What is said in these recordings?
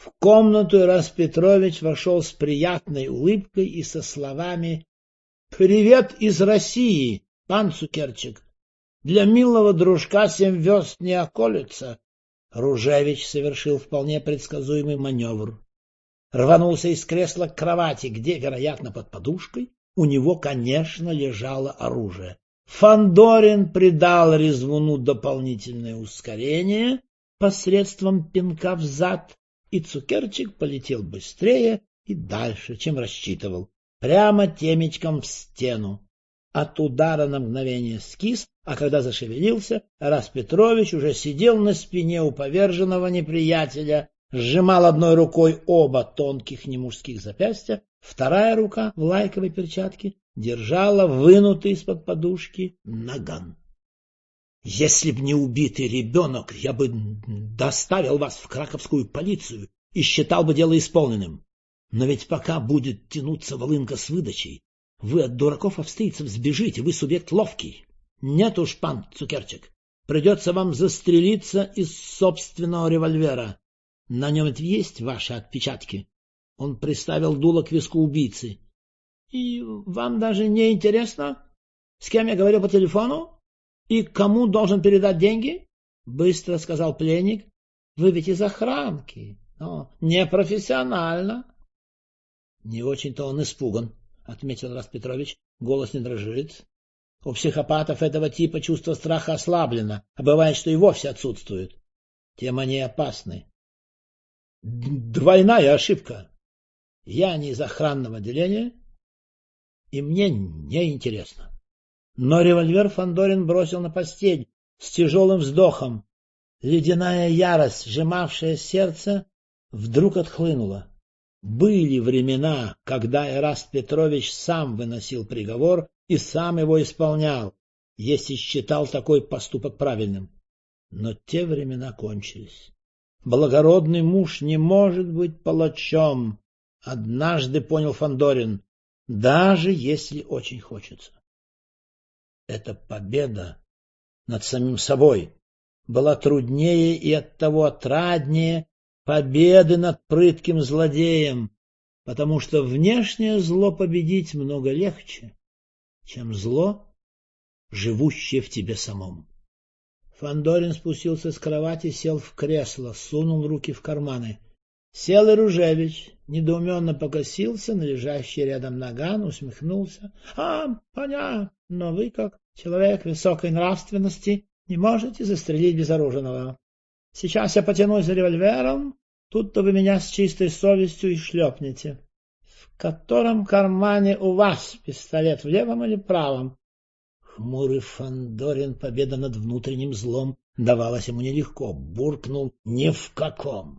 В комнату Ирас Петрович вошел с приятной улыбкой и со словами: «Привет из России, пан Цукерчик. Для милого дружка 7 верст не околется». Ружевич совершил вполне предсказуемый маневр. Рванулся из кресла к кровати, где, вероятно, под подушкой у него, конечно, лежало оружие. Фандорин придал резвуну дополнительное ускорение посредством пинка взад, и Цукерчик полетел быстрее и дальше, чем рассчитывал, прямо темечком в стену. От удара на мгновение скис, а когда зашевелился, Ирас Петрович уже сидел на спине у поверженного неприятеля, сжимал одной рукой оба тонких немужских запястья, вторая рука в лайковой перчатке держала вынутый из-под подушки наган. «Если б не убитый ребенок, я бы доставил вас в краковскую полицию и считал бы дело исполненным. Но ведь пока будет тянуться волынка с выдачей, вы от дураков-австрийцев сбежите, вы субъект ловкий. Нет уж, пан Цукерчик, придется вам застрелиться из собственного револьвера. На нем ведь есть ваши отпечатки». Он приставил дуло к виску убийцы. — И вам даже не интересно, с кем я говорю по телефону и кому должен передать деньги? — быстро сказал пленник. — Вы ведь из охранки, но непрофессионально. — Не очень-то он испуган, — отметил Ирас Петрович. Голос не дрожит. У психопатов этого типа чувство страха ослаблено, а бывает, что и вовсе отсутствует. Тем они опасны. Двойная ошибка. Я не из охранного отделения, и мне не интересно. Но револьвер Фандорин бросил на постель с тяжелым вздохом. Ледяная ярость, сжимавшая сердце, вдруг отхлынула. Были времена, когда Ирас Петрович сам выносил приговор и сам его исполнял, если считал такой поступок правильным. Но те времена кончились. Благородный муж не может быть палачом, однажды понял Фандорин, даже если очень хочется. Эта победа над самим собой была труднее и оттого отраднее победы над прытким злодеем, потому что внешнее зло победить много легче, чем зло, живущее в тебе самом. Фандорин спустился с кровати, сел в кресло, сунул руки в карманы. Сел и Ружевич, недоуменно покосился на лежащий рядом наган, усмехнулся. — Понятно, но вы, как человек высокой нравственности, не можете застрелить безоружного. Сейчас я потянусь за револьвером, тут-то вы меня с чистой совестью и шлепнете. В котором кармане у вас пистолет, в левом или правом? Хмурый Фандорин, победа над внутренним злом давалась ему нелегко, буркнул: ни в каком.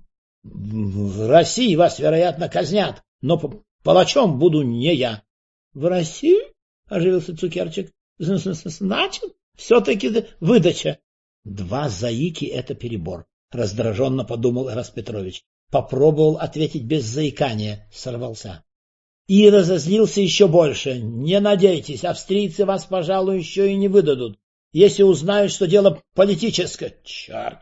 В России вас, вероятно, казнят, но палачом буду не я. — В России? — оживился Цукерчик. — Значит, все-таки выдача. — 2 заики — это перебор, — раздраженно подумал Ирас Петрович. Попробовал ответить без заикания, сорвался. И разозлился еще больше. Не надейтесь, австрийцы вас, пожалуй, еще и не выдадут, если узнают, что дело политическое. Черт!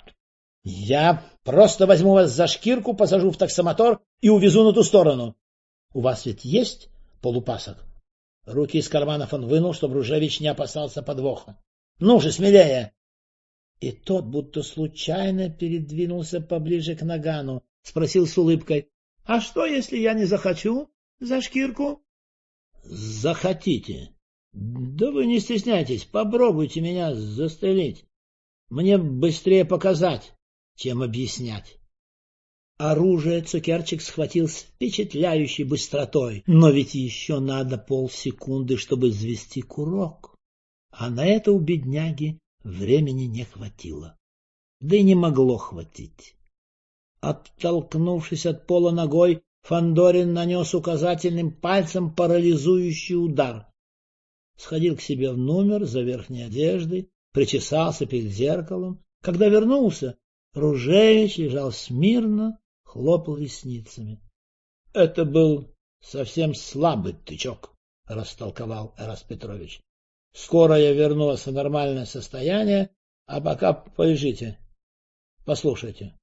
Я просто возьму вас за шкирку, посажу в таксомотор и увезу на ту сторону. У вас ведь есть полупасок? Руки из карманов он вынул, чтобы Ружевич не опасался подвоха. Ну же, смелее! И тот, будто случайно, передвинулся поближе к нагану, спросил с улыбкой: — А что, если я не захочу за шкирку? — Захотите. Да вы не стесняйтесь, попробуйте меня застрелить. Мне быстрее показать, чем объяснять. Оружие Цукерчик схватил с впечатляющей быстротой, но ведь еще надо полсекунды, чтобы взвести курок. А на это у бедняги времени не хватило. Да и не могло хватить. Оттолкнувшись от пола ногой, Фандорин нанес указательным пальцем парализующий удар. Сходил к себе в номер за верхней одеждой, причесался перед зеркалом. Когда вернулся, Ружевич лежал смирно, хлопал ресницами. — Это был совсем слабый тычок, — растолковал Ирас Петрович. — Скоро я верну вас в нормальное состояние, а пока полежите. Послушайте,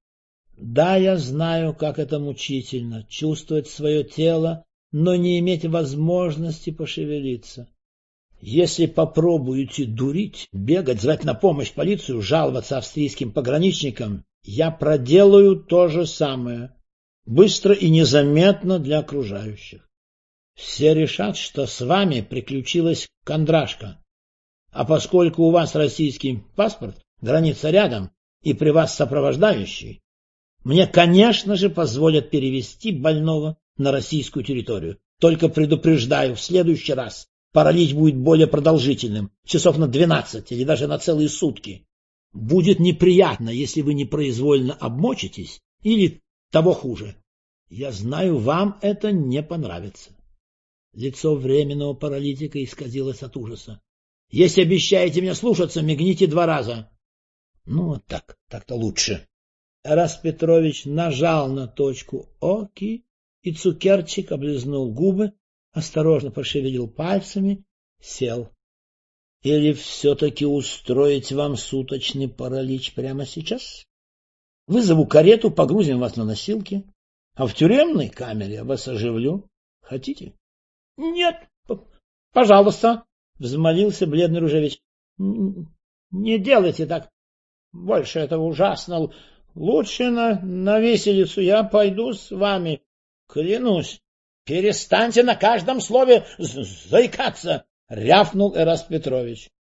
Да, я знаю, как это мучительно — чувствовать свое тело, но не иметь возможности пошевелиться. Если попробуете дурить, бегать, звать на помощь полицию, жаловаться австрийским пограничникам, я проделаю то же самое, быстро и незаметно для окружающих. Все решат, что с вами приключилась кондрашка. А поскольку у вас российский паспорт, граница рядом и при вас сопровождающий, мне, конечно же, позволят перевести больного на российскую территорию. Только предупреждаю, в следующий раз паралич будет более продолжительным, часов на 12 или даже на целые сутки. Будет неприятно, если вы непроизвольно обмочитесь или того хуже. Я знаю, вам это не понравится. Лицо временного паралитика исказилось от ужаса. Если обещаете мне слушаться, мигните 2 раза. Ну, вот так, так-то лучше. Эрас Петрович нажал на точку оки, и цукерчик облизнул губы, осторожно пошевелил пальцами, сел. Или все-таки устроить вам суточный паралич прямо сейчас? Вызову карету, погрузим вас на носилки, а в тюремной камере вас оживлю. Хотите? — Нет, пожалуйста, — взмолился бледный Ружевич. — Не делайте так. Больше этого ужасно. Лучше на виселицу я пойду с вами. Клянусь. — Перестаньте на каждом слове заикаться, — рявкнул Эрас Петрович.